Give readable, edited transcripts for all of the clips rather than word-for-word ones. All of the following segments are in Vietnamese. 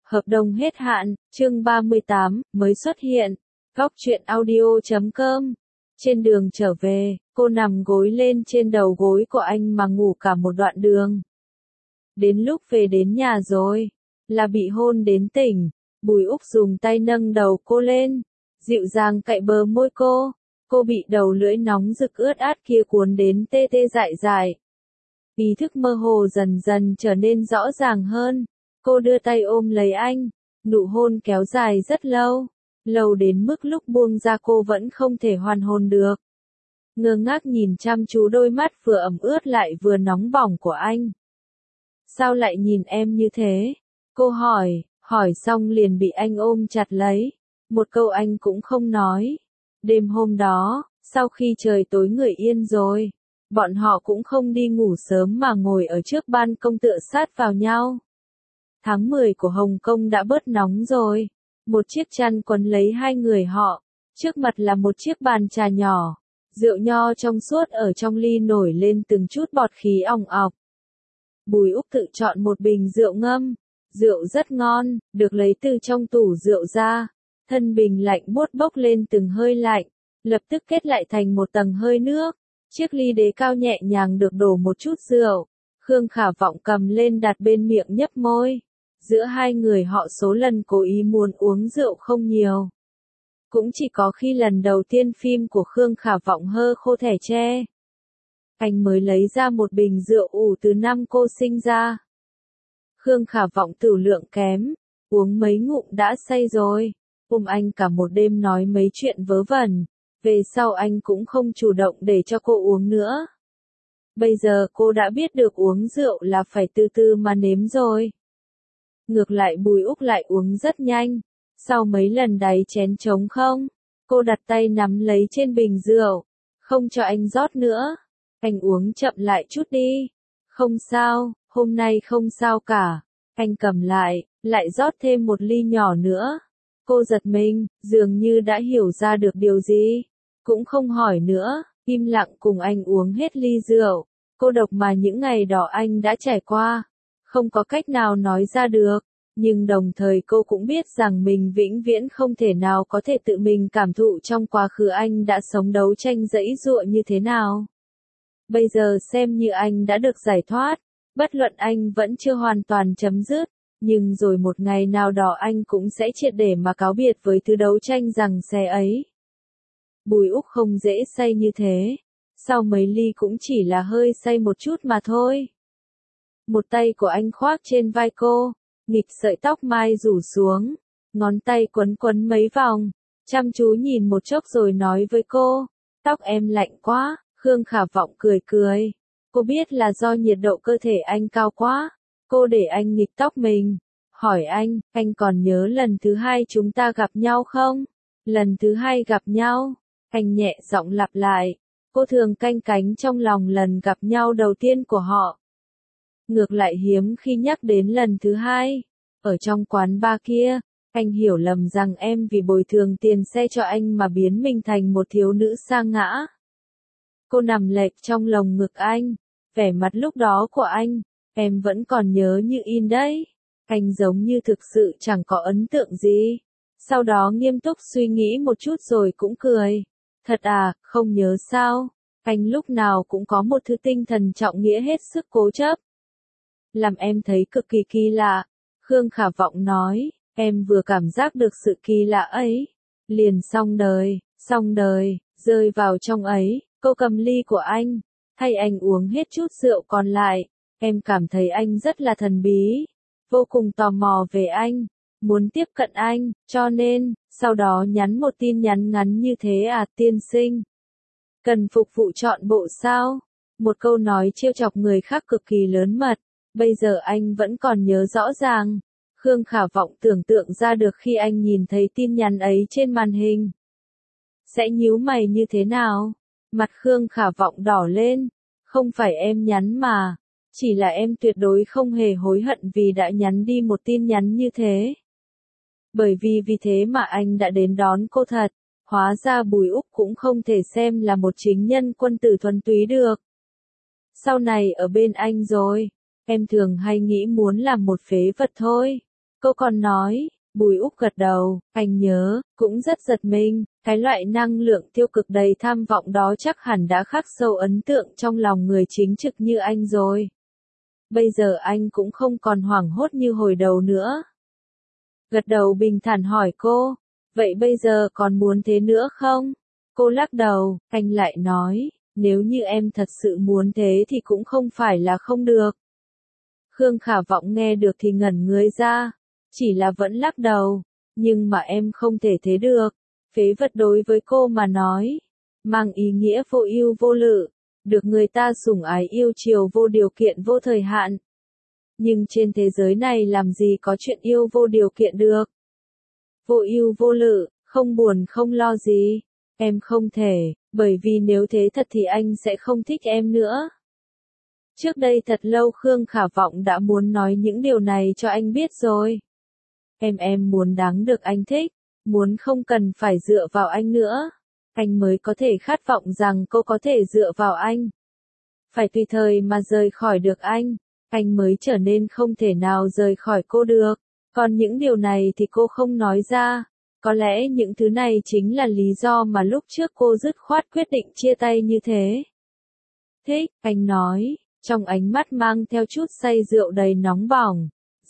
Hợp đồng hết hạn, chương 38, mới xuất hiện. Góc truyện audio.com. Trên đường trở về, cô nằm gối lên trên đầu gối của anh mà ngủ cả một đoạn đường. Đến lúc về đến nhà rồi, là bị hôn đến tỉnh. Bùi Úc dùng tay nâng đầu cô lên, dịu dàng cạy bờ môi cô. Cô bị đầu lưỡi nóng rực ướt át kia cuốn đến tê tê dại dại. Ý thức mơ hồ dần dần trở nên rõ ràng hơn. Cô đưa tay ôm lấy anh, nụ hôn kéo dài rất lâu, lâu đến mức lúc buông ra cô vẫn không thể hoàn hồn được. Ngơ ngác nhìn chăm chú đôi mắt vừa ẩm ướt lại vừa nóng bỏng của anh. Sao lại nhìn em như thế? Cô hỏi xong liền bị anh ôm chặt lấy. Một câu anh cũng không nói. Đêm hôm đó, sau khi trời tối người yên rồi, bọn họ cũng không đi ngủ sớm mà ngồi ở trước ban công tựa sát vào nhau. Tháng 10 của Hồng Kông đã bớt nóng rồi. Một chiếc chăn quấn lấy hai người họ. Trước mặt là một chiếc bàn trà nhỏ. Rượu nho trong suốt ở trong ly nổi lên từng chút bọt khí ỏng ọc. Bùi Úc tự chọn một bình rượu ngâm. Rượu rất ngon, được lấy từ trong tủ rượu ra. Thân bình lạnh buốt bốc lên từng hơi lạnh, lập tức kết lại thành một tầng hơi nước. Chiếc ly đế cao nhẹ nhàng được đổ một chút rượu. Khương Khả Vọng cầm lên đặt bên miệng nhấp môi. Giữa hai người họ số lần cố ý muốn uống rượu không nhiều. Cũng chỉ có khi lần đầu tiên phim của Khương Khả Vọng hơ khô thẻ tre. Anh mới lấy ra một bình rượu ủ từ năm cô sinh ra. Khương Khả Vọng tửu lượng kém, uống mấy ngụm đã say rồi. Ôm anh cả một đêm nói mấy chuyện vớ vẩn. Về sau anh cũng không chủ động để cho cô uống nữa. Bây giờ cô đã biết được uống rượu là phải từ từ mà nếm rồi. Ngược lại Bùi Úc lại uống rất nhanh. Sau mấy lần đáy chén trống không, cô đặt tay nắm lấy trên bình rượu, không cho anh rót nữa. Anh uống chậm lại chút đi. Không sao, hôm nay không sao cả. Anh cầm lại rót thêm một ly nhỏ nữa. Cô giật mình, dường như đã hiểu ra được điều gì. Cũng không hỏi nữa, im lặng cùng anh uống hết ly rượu. Cô độc mà những ngày đó anh đã trải qua. Không có cách nào nói ra được. Nhưng đồng thời cô cũng biết rằng mình vĩnh viễn không thể nào có thể tự mình cảm thụ trong quá khứ anh đã sống đấu tranh giãy giụa như thế nào. Bây giờ xem như anh đã được giải thoát. Bất luận anh vẫn chưa hoàn toàn chấm dứt. Nhưng rồi một ngày nào đó anh cũng sẽ triệt để mà cáo biệt với thứ đấu tranh giằng xé ấy. Bùi Úc không dễ say như thế. Sau mấy ly cũng chỉ là hơi say một chút mà thôi. Một tay của anh khoác trên vai cô, nghịch sợi tóc mai rủ xuống, ngón tay quấn quấn mấy vòng, chăm chú nhìn một chốc rồi nói với cô, tóc em lạnh quá. Khương Khả Vọng cười cười. Cô biết là do nhiệt độ cơ thể anh cao quá. Cô để anh nghịch tóc mình. Hỏi anh còn nhớ lần thứ hai chúng ta gặp nhau không? Lần thứ hai gặp nhau. Anh nhẹ giọng lặp lại. Cô thường canh cánh trong lòng lần gặp nhau đầu tiên của họ. Ngược lại hiếm khi nhắc đến lần thứ hai. Ở trong quán bar kia, anh hiểu lầm rằng em vì bồi thường tiền xe cho anh mà biến mình thành một thiếu nữ sa ngã. Cô nằm lệch trong lồng ngực anh. Vẻ mặt lúc đó của anh, em vẫn còn nhớ như in đấy. Anh giống như thực sự chẳng có ấn tượng gì. Sau đó nghiêm túc suy nghĩ một chút rồi cũng cười. Thật à, không nhớ sao? Anh lúc nào cũng có một thứ tinh thần trọng nghĩa hết sức cố chấp. Làm em thấy cực kỳ kỳ lạ. Khương Khả Vọng nói, em vừa cảm giác được sự kỳ lạ ấy. Liền xong đời, rơi vào trong ấy. Cô cầm ly của anh, thay anh uống hết chút rượu còn lại. Em cảm thấy anh rất là thần bí. Vô cùng tò mò về anh. Muốn tiếp cận anh, cho nên, sau đó nhắn một tin nhắn ngắn như thế à tiên sinh. Cần phục vụ trọn bộ sao? Một câu nói trêu chọc người khác cực kỳ lớn mật. Bây giờ anh vẫn còn nhớ rõ ràng. Khương Khả Vọng tưởng tượng ra được khi anh nhìn thấy tin nhắn ấy trên màn hình. Sẽ nhíu mày như thế nào? Mặt Khương Khả Vọng đỏ lên. Không phải em nhắn mà. Chỉ là em tuyệt đối không hề hối hận vì đã nhắn đi một tin nhắn như thế. Bởi vì thế mà anh đã đến đón cô thật. Hóa ra Bùi Úc cũng không thể xem là một chính nhân quân tử thuần túy được. Sau này ở bên anh rồi, em thường hay nghĩ muốn làm một phế vật thôi. Cô còn nói, Bùi Úc gật đầu, anh nhớ, cũng rất giật mình, cái loại năng lượng tiêu cực đầy tham vọng đó chắc hẳn đã khắc sâu ấn tượng trong lòng người chính trực như anh rồi. Bây giờ anh cũng không còn hoảng hốt như hồi đầu nữa. Gật đầu bình thản hỏi cô, vậy bây giờ còn muốn thế nữa không? Cô lắc đầu, anh lại nói, nếu như em thật sự muốn thế thì cũng không phải là không được. Khương Khả Vọng nghe được thì ngẩn người ra, chỉ là vẫn lắc đầu, nhưng mà em không thể thế được. Phế vật đối với cô mà nói, mang ý nghĩa vô ưu vô lự, được người ta sủng ái yêu chiều vô điều kiện vô thời hạn. Nhưng trên thế giới này làm gì có chuyện yêu vô điều kiện được. Vô ưu vô lự, không buồn không lo gì. Em không thể, bởi vì nếu thế thật thì anh sẽ không thích em nữa. Trước đây thật lâu Khương Khả Vọng đã muốn nói những điều này cho anh biết rồi. Em muốn đáng được anh thích, muốn không cần phải dựa vào anh nữa. Anh mới có thể khát vọng rằng cô có thể dựa vào anh. Phải tùy thời mà rời khỏi được anh mới trở nên không thể nào rời khỏi cô được. Còn những điều này thì cô không nói ra. Có lẽ những thứ này chính là lý do mà lúc trước cô dứt khoát quyết định chia tay như thế. Thích, anh nói, trong ánh mắt mang theo chút say rượu đầy nóng bỏng.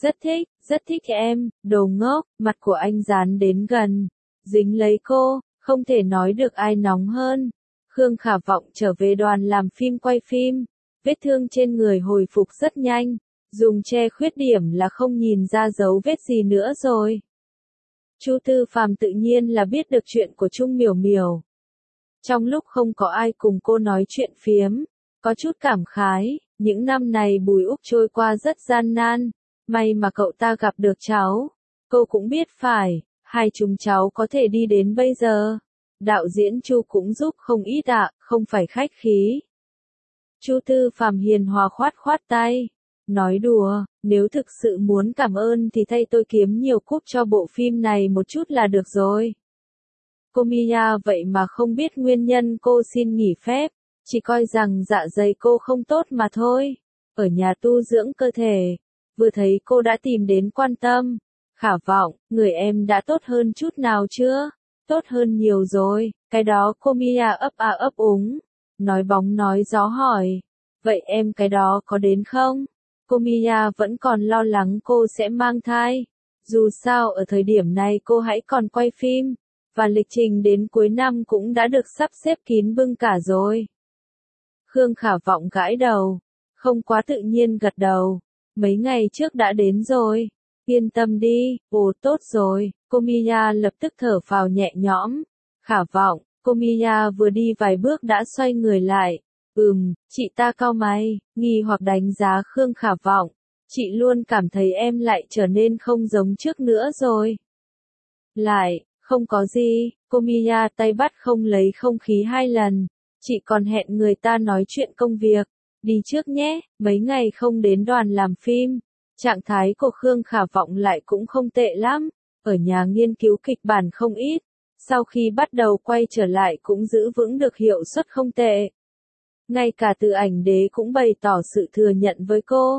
Rất thích em, đồ ngốc, mặt của anh dán đến gần, dính lấy cô, không thể nói được ai nóng hơn. Khương Khả Vọng trở về đoàn làm phim quay phim, vết thương trên người hồi phục rất nhanh, dùng che khuyết điểm là không nhìn ra dấu vết gì nữa rồi. Chu Tư Phàm tự nhiên là biết được chuyện của Trung Miểu Miểu. Trong lúc không có ai cùng cô nói chuyện phiếm, có chút cảm khái, những năm này Bùi Úc trôi qua rất gian nan, may mà cậu ta gặp được cháu. Cô cũng biết phải, hai chúng cháu có thể đi đến bây giờ. Đạo diễn Chu cũng giúp không ít ạ, không phải khách khí. Chu Tư Phàm hiền hòa khoát tay. Nói đùa, nếu thực sự muốn cảm ơn thì thay tôi kiếm nhiều cúp cho bộ phim này một chút là được rồi. Cô Mia vậy mà không biết nguyên nhân cô xin nghỉ phép, chỉ coi rằng dạ dày cô không tốt mà thôi. Ở nhà tu dưỡng cơ thể, vừa thấy cô đã tìm đến quan tâm. Khả Vọng, người em đã tốt hơn chút nào chưa? Tốt hơn nhiều rồi, cái đó cô Mia ấp úng. Nói bóng nói gió hỏi, vậy em cái đó có đến không? Cô Mia vẫn còn lo lắng cô sẽ mang thai. Dù sao ở thời điểm này cô hãy còn quay phim, và lịch trình đến cuối năm cũng đã được sắp xếp kín bưng cả rồi. Khương Khả Vọng gãi đầu, không quá tự nhiên gật đầu. Mấy ngày trước đã đến rồi. Yên tâm đi, ồ tốt rồi. Cô Mia lập tức thở phào nhẹ nhõm. Khả Vọng, cô Mia vừa đi vài bước đã xoay người lại. Chị ta cau mày, nghi hoặc đánh giá Khương Khả Vọng. Chị luôn cảm thấy em lại trở nên không giống trước nữa rồi. Lại, không có gì, cô Mia tay bắt không lấy không khí 2 lần. Chị còn hẹn người ta nói chuyện công việc. Đi trước nhé, mấy ngày không đến đoàn làm phim. Trạng thái của Khương Khả Vọng lại cũng không tệ lắm. Ở nhà nghiên cứu kịch bản không ít. Sau khi bắt đầu quay trở lại cũng giữ vững được hiệu suất không tệ. Ngay cả Từ Ảnh Đế cũng bày tỏ sự thừa nhận với cô.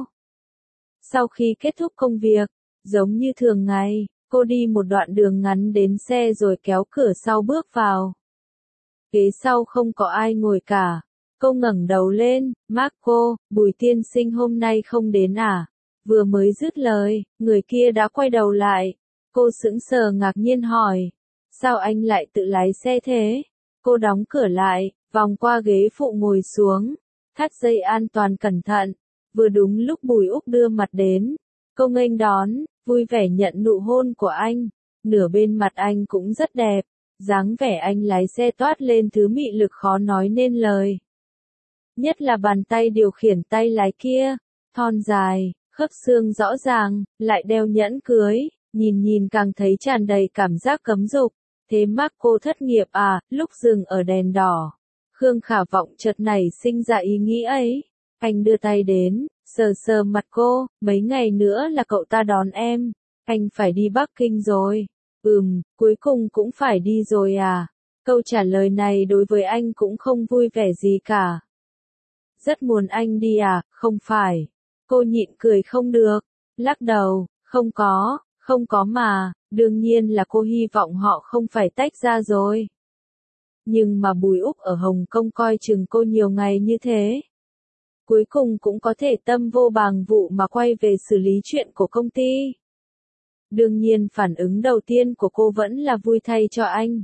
Sau khi kết thúc công việc, giống như thường ngày, cô đi một đoạn đường ngắn đến xe rồi kéo cửa sau bước vào. Ghế sau không có ai ngồi cả. Cô ngẩng đầu lên, Marco, Bùi tiên sinh hôm nay không đến à? Vừa mới dứt lời, người kia đã quay đầu lại. Cô sững sờ ngạc nhiên hỏi, sao anh lại tự lái xe thế? Cô đóng cửa lại, vòng qua ghế phụ ngồi xuống, thắt dây an toàn cẩn thận. Vừa đúng lúc Bùi Úc đưa mặt đến, cô nghênh đón, vui vẻ nhận nụ hôn của anh. Nửa bên mặt anh cũng rất đẹp, dáng vẻ anh lái xe toát lên thứ mị lực khó nói nên lời. Nhất là bàn tay điều khiển tay lái kia, thon dài, khớp xương rõ ràng, lại đeo nhẫn cưới, nhìn càng thấy tràn đầy cảm giác cấm dục. Thế Marco thất nghiệp à, lúc dừng ở đèn đỏ. Khương Khả Vọng chợt nảy sinh ra ý nghĩ ấy. Anh đưa tay đến, sờ mặt cô, mấy ngày nữa là cậu ta đón em. Anh phải đi Bắc Kinh rồi. Cuối cùng cũng phải đi rồi à. Câu trả lời này đối với anh cũng không vui vẻ gì cả. Rất muốn anh đi à, không phải. Cô nhịn cười không được, lắc đầu, Không có mà, đương nhiên là cô hy vọng họ không phải tách ra rồi. Nhưng mà Bùi Úc ở Hồng Kông coi chừng cô nhiều ngày như thế. Cuối cùng cũng có thể tâm vô bàng vụ mà quay về xử lý chuyện của công ty. Đương nhiên phản ứng đầu tiên của cô vẫn là vui thay cho anh.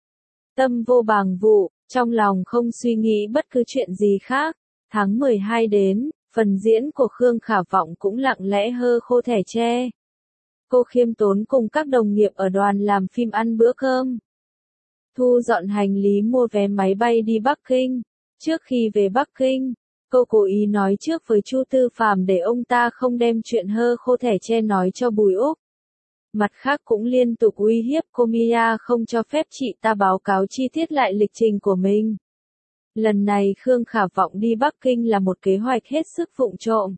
Tâm vô bàng vụ, trong lòng không suy nghĩ bất cứ chuyện gì khác. Tháng 12 đến, phần diễn của Khương Khả Vọng cũng lặng lẽ hơ khô thẻ tre. Cô khiêm tốn cùng các đồng nghiệp ở đoàn làm phim ăn bữa cơm. Thu dọn hành lý mua vé máy bay đi Bắc Kinh. Trước khi về Bắc Kinh, cô cố ý nói trước với Chu Tư Phàm để ông ta không đem chuyện hơ khô thẻ tre nói cho Bùi Úc. Mặt khác cũng liên tục uy hiếp cô Mia không cho phép chị ta báo cáo chi tiết lại lịch trình của mình. Lần này Khương Khả Vọng đi Bắc Kinh là một kế hoạch hết sức vụng trộm.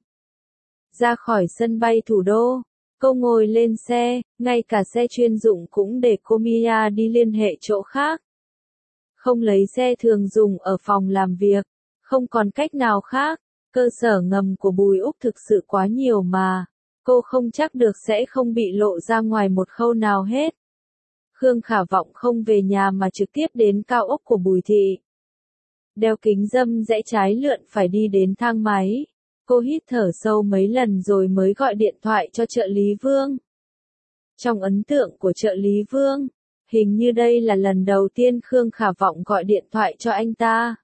Ra khỏi sân bay thủ đô, cô ngồi lên xe, ngay cả xe chuyên dụng cũng để cô Mia đi liên hệ chỗ khác. Không lấy xe thường dùng ở phòng làm việc, không còn cách nào khác, cơ sở ngầm của Bùi Úc thực sự quá nhiều mà. Cô không chắc được sẽ không bị lộ ra ngoài một khâu nào hết. Khương Khả Vọng không về nhà mà trực tiếp đến cao ốc của Bùi Thị. Đeo kính râm rẽ trái lượn phải đi đến thang máy. Cô hít thở sâu mấy lần rồi mới gọi điện thoại cho trợ lý Vương. Trong ấn tượng của trợ lý Vương, hình như đây là lần đầu tiên Khương Khả Vọng gọi điện thoại cho anh ta.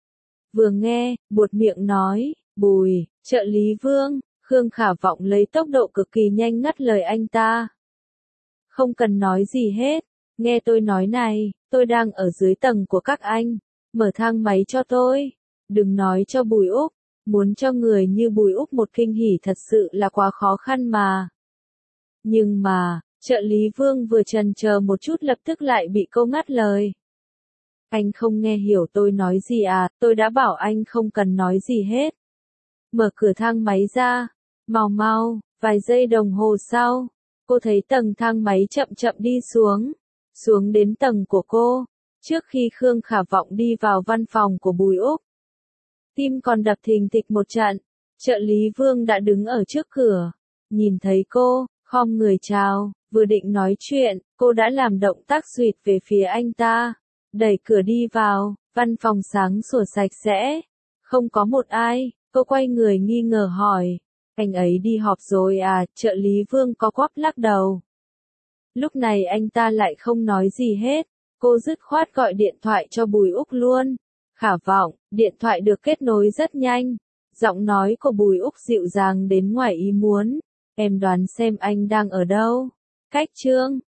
Vừa nghe, buột miệng nói, Bùi, trợ lý Vương. Khương Khả Vọng lấy tốc độ cực kỳ nhanh ngắt lời anh ta. Không cần nói gì hết, nghe tôi nói này, tôi đang ở dưới tầng của các anh, mở thang máy cho tôi. Đừng nói cho Bùi Úc, muốn cho người như Bùi Úc một kinh hỉ thật sự là quá khó khăn mà. Nhưng mà, trợ lý Vương vừa chần chờ một chút lập tức lại bị cô ngắt lời. Anh không nghe hiểu tôi nói gì à, tôi đã bảo anh không cần nói gì hết. Mở cửa thang máy ra. Mau mau, vài giây đồng hồ sau, cô thấy tầng thang máy chậm chậm đi xuống đến tầng của cô, trước khi Khương Khả Vọng đi vào văn phòng của Bùi Úc. Tim còn đập thình thịch một trận, trợ lý Vương đã đứng ở trước cửa, nhìn thấy cô, khom người chào, vừa định nói chuyện, cô đã làm động tác xuỵt về phía anh ta, đẩy cửa đi vào, văn phòng sáng sủa sạch sẽ, không có một ai, cô quay người nghi ngờ hỏi. Anh ấy đi họp rồi à, trợ lý Vương có quắp lắc đầu. Lúc này anh ta lại không nói gì hết, cô dứt khoát gọi điện thoại cho Bùi Úc luôn. Khả Vọng, điện thoại được kết nối rất nhanh. Giọng nói của Bùi Úc dịu dàng đến ngoài ý muốn. Em đoán xem anh đang ở đâu? Cách Trương,